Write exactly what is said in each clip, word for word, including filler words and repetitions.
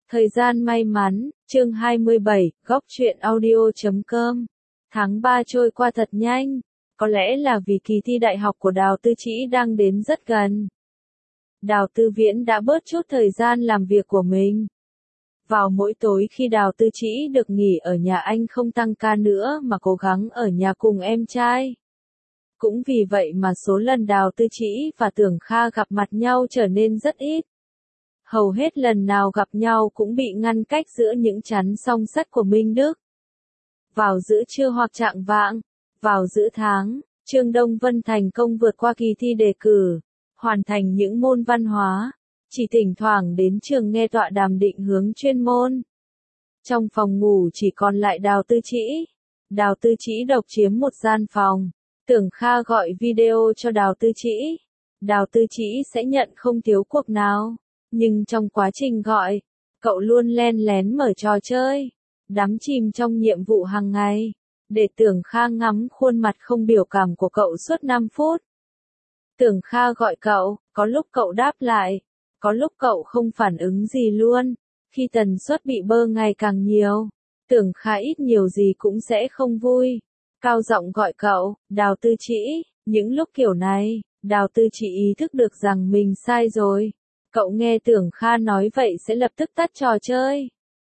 Thời gian may mắn, chương hai mươi bảy, góc truyện audio chấm com. Tháng ba trôi qua thật nhanh, có lẽ là vì kỳ thi đại học của Đào Tư Trĩ đang đến rất gần. Đào Tư Viễn đã bớt chút thời gian làm việc của mình. Vào mỗi tối khi Đào Tư Trĩ được nghỉ ở nhà anh không tăng ca nữa mà cố gắng ở nhà cùng em trai. Cũng vì vậy mà số lần Đào Tư Trĩ và Tưởng Kha gặp mặt nhau trở nên rất ít. Hầu hết lần nào gặp nhau cũng bị ngăn cách giữa những chắn song sắt của Minh Đức. Vào giữa trưa hoặc chạng vạng, vào giữa tháng, Trương Đông Vân thành công vượt qua kỳ thi đề cử, hoàn thành những môn văn hóa, chỉ thỉnh thoảng đến trường nghe tọa đàm định hướng chuyên môn. Trong phòng ngủ chỉ còn lại Đào Tư Trĩ. Đào Tư Trĩ độc chiếm một gian phòng. Tưởng Kha gọi video cho Đào Tư Trĩ. Đào Tư Trĩ sẽ nhận không thiếu cuộc nào. Nhưng trong quá trình gọi, cậu luôn len lén mở trò chơi, đắm chìm trong nhiệm vụ hàng ngày, để Tưởng Kha ngắm khuôn mặt không biểu cảm của cậu suốt năm phút. Tưởng Kha gọi cậu, có lúc cậu đáp lại, có lúc cậu không phản ứng gì luôn. Khi tần suất bị bơ ngày càng nhiều, Tưởng Kha ít nhiều gì cũng sẽ không vui. Cao giọng gọi cậu, Đào Tư Trĩ. Những lúc kiểu này, Đào Tư Trĩ ý thức được rằng mình sai rồi. Cậu nghe Tưởng Kha nói vậy sẽ lập tức tắt trò chơi.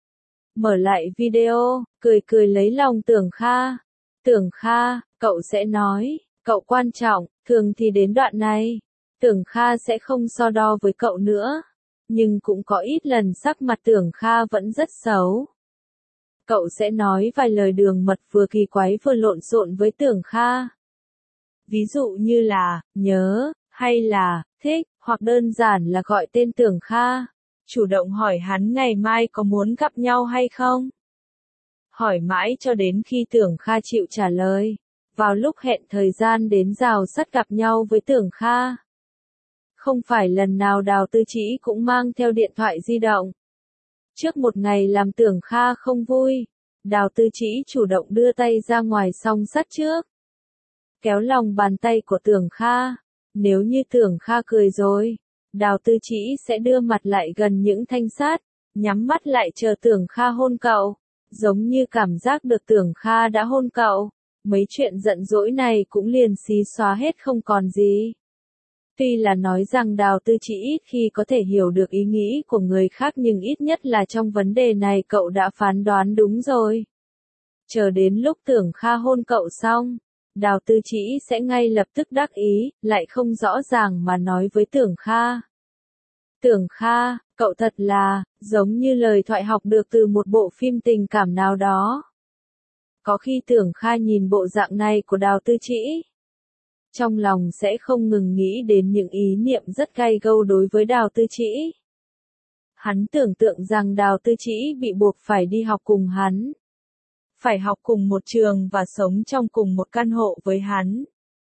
Mở lại video, cười cười lấy lòng Tưởng Kha. Tưởng Kha, cậu sẽ nói, cậu quan trọng, thường thì đến đoạn này, Tưởng Kha sẽ không so đo với cậu nữa. Nhưng cũng có ít lần sắc mặt Tưởng Kha vẫn rất xấu. Cậu sẽ nói vài lời đường mật vừa kỳ quái vừa lộn xộn với Tưởng Kha. Ví dụ như là, nhớ, hay là, thích, hoặc đơn giản là gọi tên Tưởng Kha. Chủ động hỏi hắn ngày mai có muốn gặp nhau hay không. Hỏi mãi cho đến khi Tưởng Kha chịu trả lời. Vào lúc hẹn thời gian đến rào sắt gặp nhau với Tưởng Kha. Không phải lần nào Đào Tư Trĩ cũng mang theo điện thoại di động. Trước một ngày làm Tưởng Kha không vui, Đào Tư Trĩ chủ động đưa tay ra ngoài song sắt trước. Kéo lòng bàn tay của Tưởng Kha. Nếu như Tưởng Kha cười rồi, Đào Tư Trĩ sẽ đưa mặt lại gần những thanh sát, nhắm mắt lại chờ Tưởng Kha hôn cậu, giống như cảm giác được Tưởng Kha đã hôn cậu. Mấy chuyện giận dỗi này cũng liền xí xóa hết không còn gì. Tuy là nói rằng Đào Tư Trĩ ít khi có thể hiểu được ý nghĩ của người khác nhưng ít nhất là trong vấn đề này cậu đã phán đoán đúng rồi. Chờ đến lúc Tưởng Kha hôn cậu xong, Đào Tư Trĩ sẽ ngay lập tức đắc ý, lại không rõ ràng mà nói với Tưởng Kha. Tưởng Kha, cậu thật là, giống như lời thoại học được từ một bộ phim tình cảm nào đó. Có khi Tưởng Kha nhìn bộ dạng này của Đào Tư Trĩ, trong lòng sẽ không ngừng nghĩ đến những ý niệm rất gay gâu đối với Đào Tư Trĩ. Hắn tưởng tượng rằng Đào Tư Trĩ bị buộc phải đi học cùng hắn. Phải học cùng một trường và sống trong cùng một căn hộ với hắn.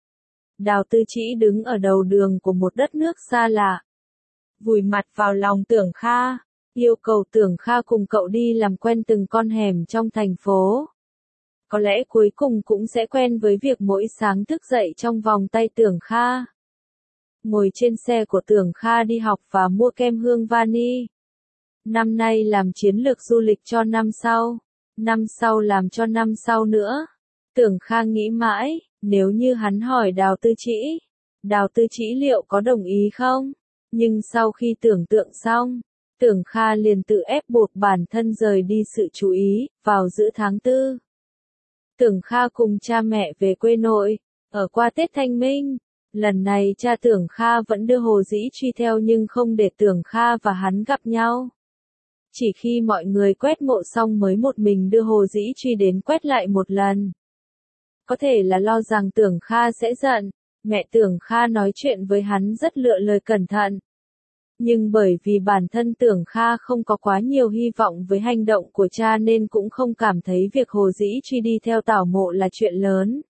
Đào Tư Trĩ đứng ở đầu đường của một đất nước xa lạ. Vùi mặt vào lòng Tưởng Kha, yêu cầu Tưởng Kha cùng cậu đi làm quen từng con hẻm trong thành phố. Có lẽ cuối cùng cũng sẽ quen với việc mỗi sáng thức dậy trong vòng tay Tưởng Kha. Ngồi trên xe của Tưởng Kha đi học và mua kem hương vani. Năm nay làm chiến lược du lịch cho năm sau. Năm sau làm cho năm sau nữa. Tưởng Kha nghĩ mãi, nếu như hắn hỏi Đào Tư Trĩ, Đào Tư Trĩ liệu có đồng ý không? Nhưng sau khi tưởng tượng xong, Tưởng Kha liền tự ép buộc bản thân rời đi sự chú ý, vào giữa tháng tư. Tưởng Kha cùng cha mẹ về quê nội, ở qua Tết Thanh Minh. Lần này cha Tưởng Kha vẫn đưa Hồ Dĩ Truy theo nhưng không để Tưởng Kha và hắn gặp nhau. Chỉ khi mọi người quét mộ xong mới một mình đưa Hồ Dĩ Truy đến quét lại một lần. Có thể là lo rằng Tưởng Kha sẽ giận, mẹ Tưởng Kha nói chuyện với hắn rất lựa lời cẩn thận. Nhưng bởi vì bản thân Tưởng Kha không có quá nhiều hy vọng với hành động của cha nên cũng không cảm thấy việc Hồ Dĩ Truy đi theo tảo mộ là chuyện lớn.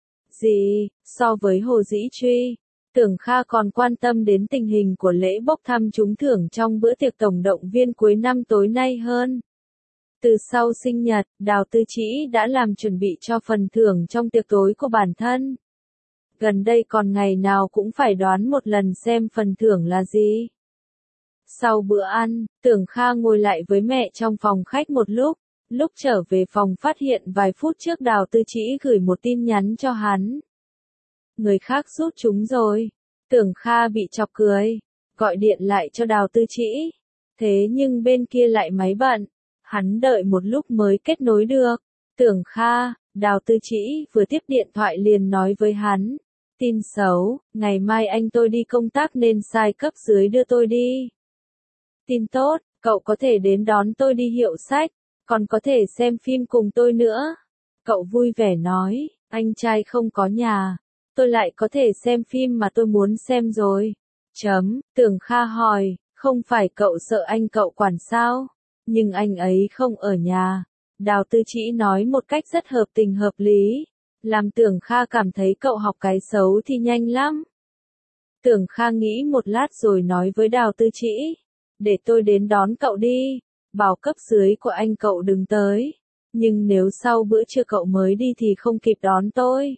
Gì, so với Hồ Dĩ Truy, Tưởng Kha còn quan tâm đến tình hình của lễ bốc thăm trúng thưởng trong bữa tiệc tổng động viên cuối năm tối nay hơn. Từ sau sinh nhật, Đào Tư Trĩ đã làm chuẩn bị cho phần thưởng trong tiệc tối của bản thân. Gần đây còn ngày nào cũng phải đoán một lần xem phần thưởng là gì. Sau bữa ăn, Tưởng Kha ngồi lại với mẹ trong phòng khách một lúc, lúc trở về phòng phát hiện vài phút trước Đào Tư Trĩ gửi một tin nhắn cho hắn. Người khác rút chúng rồi. Tưởng Kha bị chọc cười, gọi điện lại cho Đào Tư Trĩ. Thế nhưng bên kia lại máy bận, hắn đợi một lúc mới kết nối được. Tưởng Kha, Đào Tư Trĩ vừa tiếp điện thoại liền nói với hắn. Tin xấu, ngày mai anh tôi đi công tác nên sai cấp dưới đưa tôi đi. Tin tốt, cậu có thể đến đón tôi đi hiệu sách, còn có thể xem phim cùng tôi nữa. Cậu vui vẻ nói, anh trai không có nhà, tôi lại có thể xem phim mà tôi muốn xem rồi. Chấm, Tưởng Kha hỏi, không phải cậu sợ anh cậu quản sao? Nhưng anh ấy không ở nhà. Đào Tư Trĩ nói một cách rất hợp tình hợp lý, làm Tưởng Kha cảm thấy cậu học cái xấu thì nhanh lắm. Tưởng Kha nghĩ một lát rồi nói với Đào Tư Trĩ, để tôi đến đón cậu đi, bảo cấp dưới của anh cậu đừng tới, nhưng nếu sau bữa trưa cậu mới đi thì không kịp đón tôi.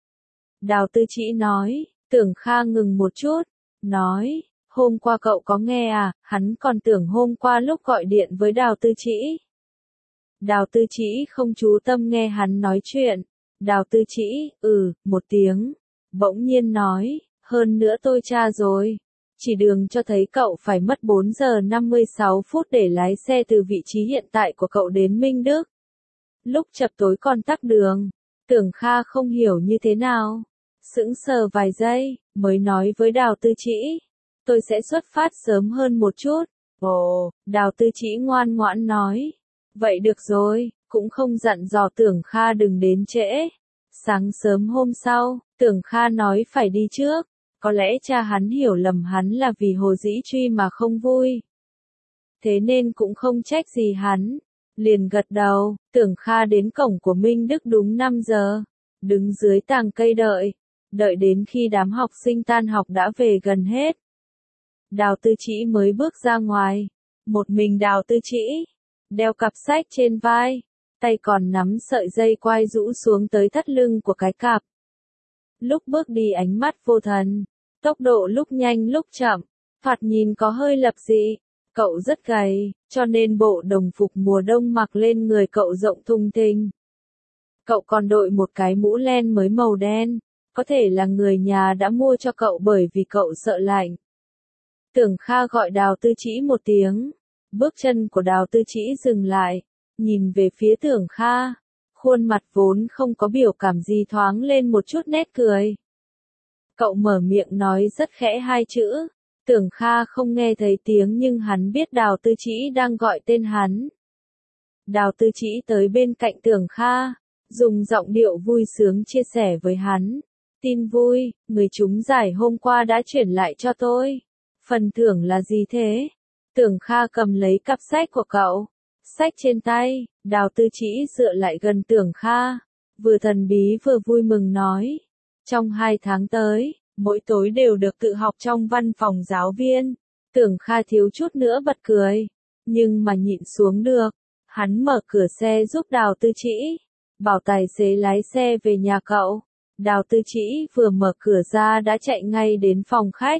Đào Tư Trĩ nói, Tưởng Kha ngừng một chút, nói, hôm qua cậu có nghe à, hắn còn tưởng hôm qua lúc gọi điện với Đào Tư Trĩ. Đào Tư Trĩ không chú tâm nghe hắn nói chuyện. Đào Tư Trĩ, ừ, một tiếng, bỗng nhiên nói, hơn nữa tôi tra rồi. Chỉ đường cho thấy cậu phải mất bốn giờ năm mươi sáu phút để lái xe từ vị trí hiện tại của cậu đến Minh Đức. Lúc chập tối còn tắc đường, Tưởng Kha không hiểu như thế nào. Sững sờ vài giây, mới nói với Đào Tư Trĩ, tôi sẽ xuất phát sớm hơn một chút. Ồ, Đào Tư Trĩ ngoan ngoãn nói, vậy được rồi, cũng không dặn dò Tưởng Kha đừng đến trễ. Sáng sớm hôm sau, Tưởng Kha nói phải đi trước. Có lẽ cha hắn hiểu lầm hắn là vì Hồ Dĩ Truy mà không vui. Thế nên cũng không trách gì hắn. Liền gật đầu, Tưởng Kha đến cổng của Minh Đức đúng năm giờ. Đứng dưới tàng cây đợi. Đợi đến khi đám học sinh tan học đã về gần hết. Đào Tư Trĩ mới bước ra ngoài. Một mình Đào Tư Trĩ, đeo cặp sách trên vai, tay còn nắm sợi dây quai rũ xuống tới thắt lưng của cái cặp. Lúc bước đi ánh mắt vô thần, tốc độ lúc nhanh lúc chậm, thoạt nhìn có hơi lập dị. Cậu rất gầy, cho nên bộ đồng phục mùa đông mặc lên người cậu rộng thùng thình. Cậu còn đội một cái mũ len mới màu đen, có thể là người nhà đã mua cho cậu bởi vì cậu sợ lạnh. Tưởng Kha gọi Đào Tư Trĩ một tiếng, bước chân của Đào Tư Trĩ dừng lại, nhìn về phía Tưởng Kha, khuôn mặt vốn không có biểu cảm gì thoáng lên một chút nét cười. Cậu mở miệng nói rất khẽ hai chữ, Tưởng Kha không nghe thấy tiếng nhưng hắn biết Đào Tư Trĩ đang gọi tên hắn. Đào Tư Trĩ tới bên cạnh Tưởng Kha, dùng giọng điệu vui sướng chia sẻ với hắn. Tin vui, người trúng giải hôm qua đã chuyển lại cho tôi. Phần thưởng là gì thế? Tưởng Kha cầm lấy cặp sách của cậu. Sách trên tay, Đào Tư Trĩ dựa lại gần Tưởng Kha. Vừa thần bí vừa vui mừng nói. Trong hai tháng tới, mỗi tối đều được tự học trong văn phòng giáo viên. Tưởng Kha thiếu chút nữa bật cười. Nhưng mà nhịn xuống được. Hắn mở cửa xe giúp Đào Tư Trĩ. Bảo tài xế lái xe về nhà cậu. Đào Tư Trĩ vừa mở cửa ra đã chạy ngay đến phòng khách.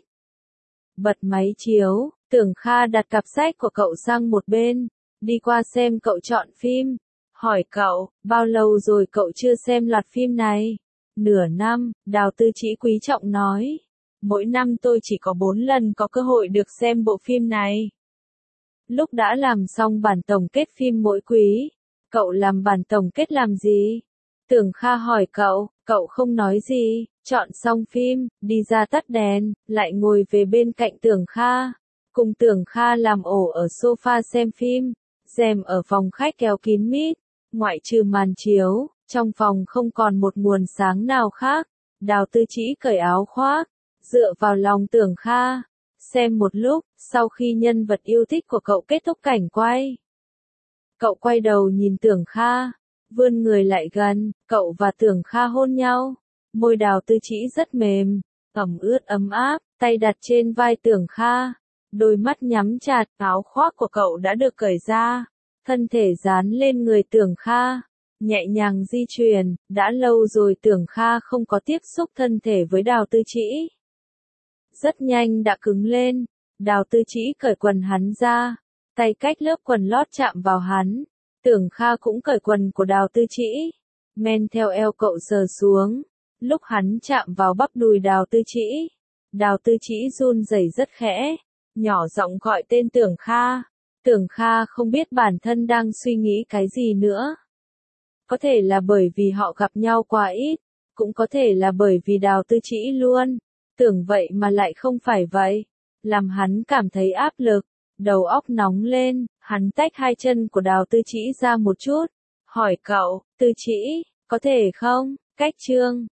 Bật máy chiếu, Tưởng Kha đặt cặp sách của cậu sang một bên. Đi qua xem cậu chọn phim. Hỏi cậu, bao lâu rồi cậu chưa xem loạt phim này? Nửa năm, Đào Tư Trĩ quý trọng nói. Mỗi năm tôi chỉ có bốn lần có cơ hội được xem bộ phim này. Lúc đã làm xong bản tổng kết phim mỗi quý, cậu làm bản tổng kết làm gì? Tưởng Kha hỏi cậu, cậu không nói gì, chọn xong phim, đi ra tắt đèn, lại ngồi về bên cạnh Tưởng Kha. Cùng Tưởng Kha làm ổ ở sofa xem phim, rèm ở phòng khách kéo kín mít, ngoại trừ màn chiếu, trong phòng không còn một nguồn sáng nào khác. Đào Tư Trĩ cởi áo khoác, dựa vào lòng Tưởng Kha, xem một lúc, sau khi nhân vật yêu thích của cậu kết thúc cảnh quay. Cậu quay đầu nhìn Tưởng Kha, vươn người lại gần, cậu và Tưởng Kha hôn nhau. Môi Đào Tư Trĩ rất mềm, ẩm ướt ấm áp, tay đặt trên vai Tưởng Kha. Đôi mắt nhắm chặt, áo khoác của cậu đã được cởi ra. Thân thể dán lên người Tưởng Kha, nhẹ nhàng di chuyển, đã lâu rồi Tưởng Kha không có tiếp xúc thân thể với Đào Tư Trĩ. Rất nhanh đã cứng lên, Đào Tư Chỉ cởi quần hắn ra, tay cách lớp quần lót chạm vào hắn. Tưởng Kha cũng cởi quần của Đào Tư Chỉ, men theo eo cậu sờ xuống. Lúc hắn chạm vào bắp đùi Đào Tư Chỉ, Đào Tư Chỉ run rẩy rất khẽ, nhỏ giọng gọi tên Tưởng Kha. Tưởng Kha không biết bản thân đang suy nghĩ cái gì nữa. Có thể là bởi vì họ gặp nhau quá ít, cũng có thể là bởi vì Đào Tư Chỉ luôn tưởng vậy mà lại không phải vậy, làm hắn cảm thấy áp lực, đầu óc nóng lên. Hắn tách hai chân của Đào Tư Chỉ ra một chút, hỏi cậu, Tư Chỉ, có thể không, cách chương